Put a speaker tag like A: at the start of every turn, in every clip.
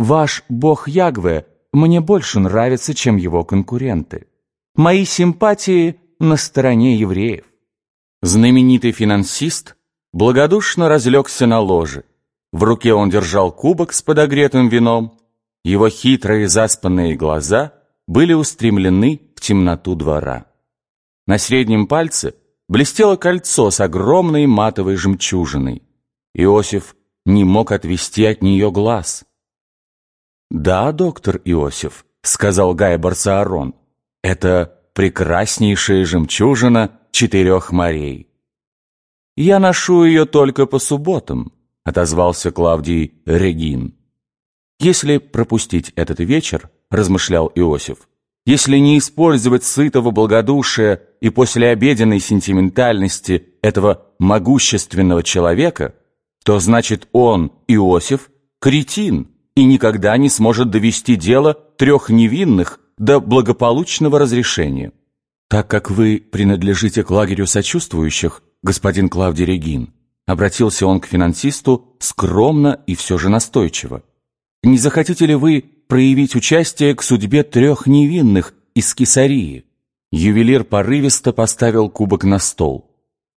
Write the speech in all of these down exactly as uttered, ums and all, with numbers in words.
A: Ваш бог Ягве мне больше нравится, чем его конкуренты. Мои симпатии на стороне евреев». Знаменитый финансист благодушно разлегся на ложе. В руке он держал кубок с подогретым вином. Его хитрые заспанные глаза были устремлены в темноту двора. На среднем пальце блестело кольцо с огромной матовой жемчужиной. Иосиф не мог отвести от нее глаз. «Да, доктор Иосиф», — сказал Гай Барсаарон, — «это прекраснейшая жемчужина четырех морей». «Я ношу ее только по субботам», — отозвался Клавдий Регин. «Если пропустить этот вечер, — размышлял Иосиф, — если не использовать сытого благодушия и послеобеденной сентиментальности этого могущественного человека, то значит он, Иосиф, кретин и никогда не сможет довести дело трех невинных до благополучного разрешения. Так как вы принадлежите к лагерю сочувствующих, господин Клавдий Регин, обратился он к финансисту скромно и все же настойчиво, не захотите ли вы проявить участие к судьбе трех невинных из Кесарии? Ювелир порывисто поставил кубок на стол.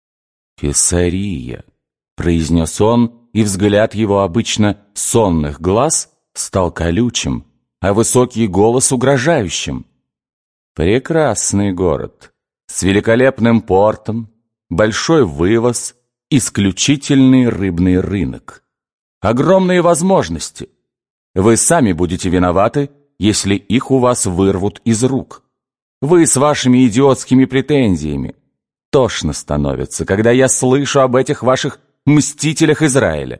A: «Кесария», — произнес он, и взгляд его обычно сонных глаз стал колючим, а высокий голос угрожающим. «Прекрасный город, с великолепным портом, большой вывоз, исключительный рыбный рынок. Огромные возможности. Вы сами будете виноваты, если их у вас вырвут из рук. Вы с вашими идиотскими претензиями. Тошно становится, когда я слышу об этих ваших мстителях Израиля».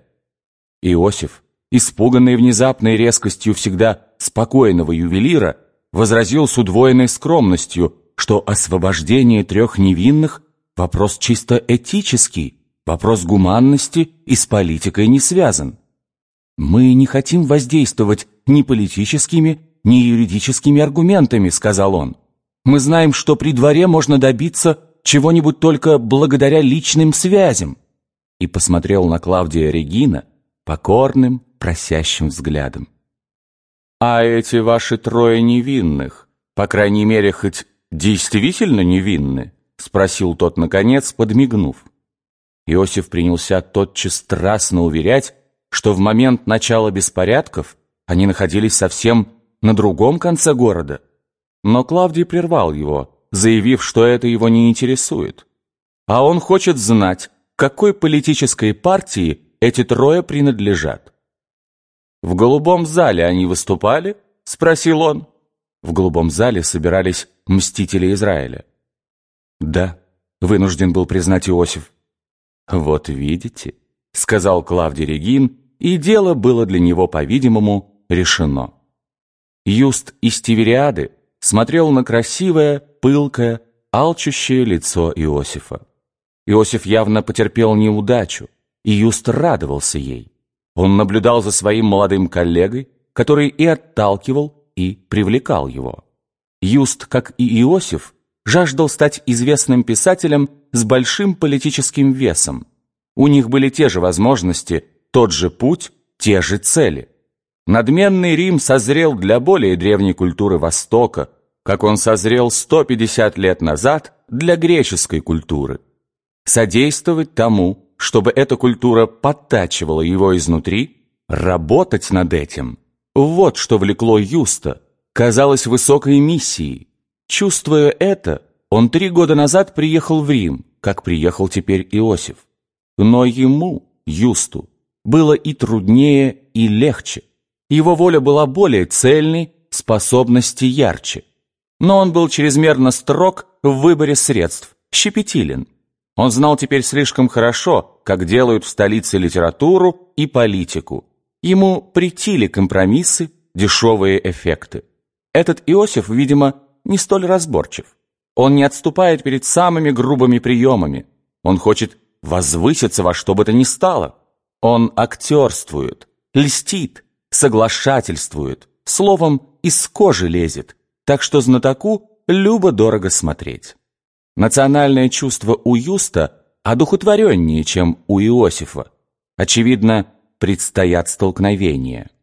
A: Иосиф, испуганный внезапной резкостью всегда спокойного ювелира, возразил с удвоенной скромностью, что освобождение трех невинных – вопрос чисто этический, вопрос гуманности и с политикой не связан. «Мы не хотим воздействовать ни политическими, ни юридическими аргументами», – сказал он. «Мы знаем, что при дворе можно добиться чего-нибудь только благодаря личным связям». И посмотрел на Клавдия Регина покорным, просящим взглядом. «А эти ваши трое невинных, по крайней мере, хоть действительно невинны?» — спросил тот, наконец, подмигнув. Иосиф принялся тотчас страстно уверять, что в момент начала беспорядков они находились совсем на другом конце города. Но Клавдий прервал его, заявив, что это его не интересует. А он хочет знать, к какой политической партии эти трое принадлежат. «В голубом зале они выступали?» — спросил он. В голубом зале собирались мстители Израиля. «Да», — вынужден был признать Иосиф. «Вот видите», — сказал Клавдий Регин, и дело было для него, по-видимому, решено. Юст из Тивериады смотрел на красивое, пылкое, алчущее лицо Иосифа. Иосиф явно потерпел неудачу, и Юст радовался ей. Он наблюдал за своим молодым коллегой, который и отталкивал, и привлекал его. Юст, как и Иосиф, жаждал стать известным писателем с большим политическим весом. У них были те же возможности, тот же путь, те же цели. Надменный Рим созрел для более древней культуры Востока, как он созрел сто пятьдесят лет назад для греческой культуры. Содействовать тому, чтобы эта культура подтачивала его изнутри, работать над этим – вот что влекло Юста, казалось высокой миссией. Чувствуя это, он три года назад приехал в Рим, как приехал теперь Иосиф. Но ему, Юсту, было и труднее, и легче. Его воля была более цельной, способности ярче. Но он был чрезмерно строг в выборе средств, щепетилен. Он знал теперь слишком хорошо, как делают в столице литературу и политику. Ему претили компромиссы, дешевые эффекты. Этот Иосиф, видимо, не столь разборчив. Он не отступает перед самыми грубыми приемами. Он хочет возвыситься во что бы то ни стало. Он актерствует, льстит, соглашательствует, словом, из кожи лезет, так что знатоку любо-дорого смотреть. Национальное чувство у Юста одухотвореннее, чем у Иосифа. Очевидно, предстоят столкновения.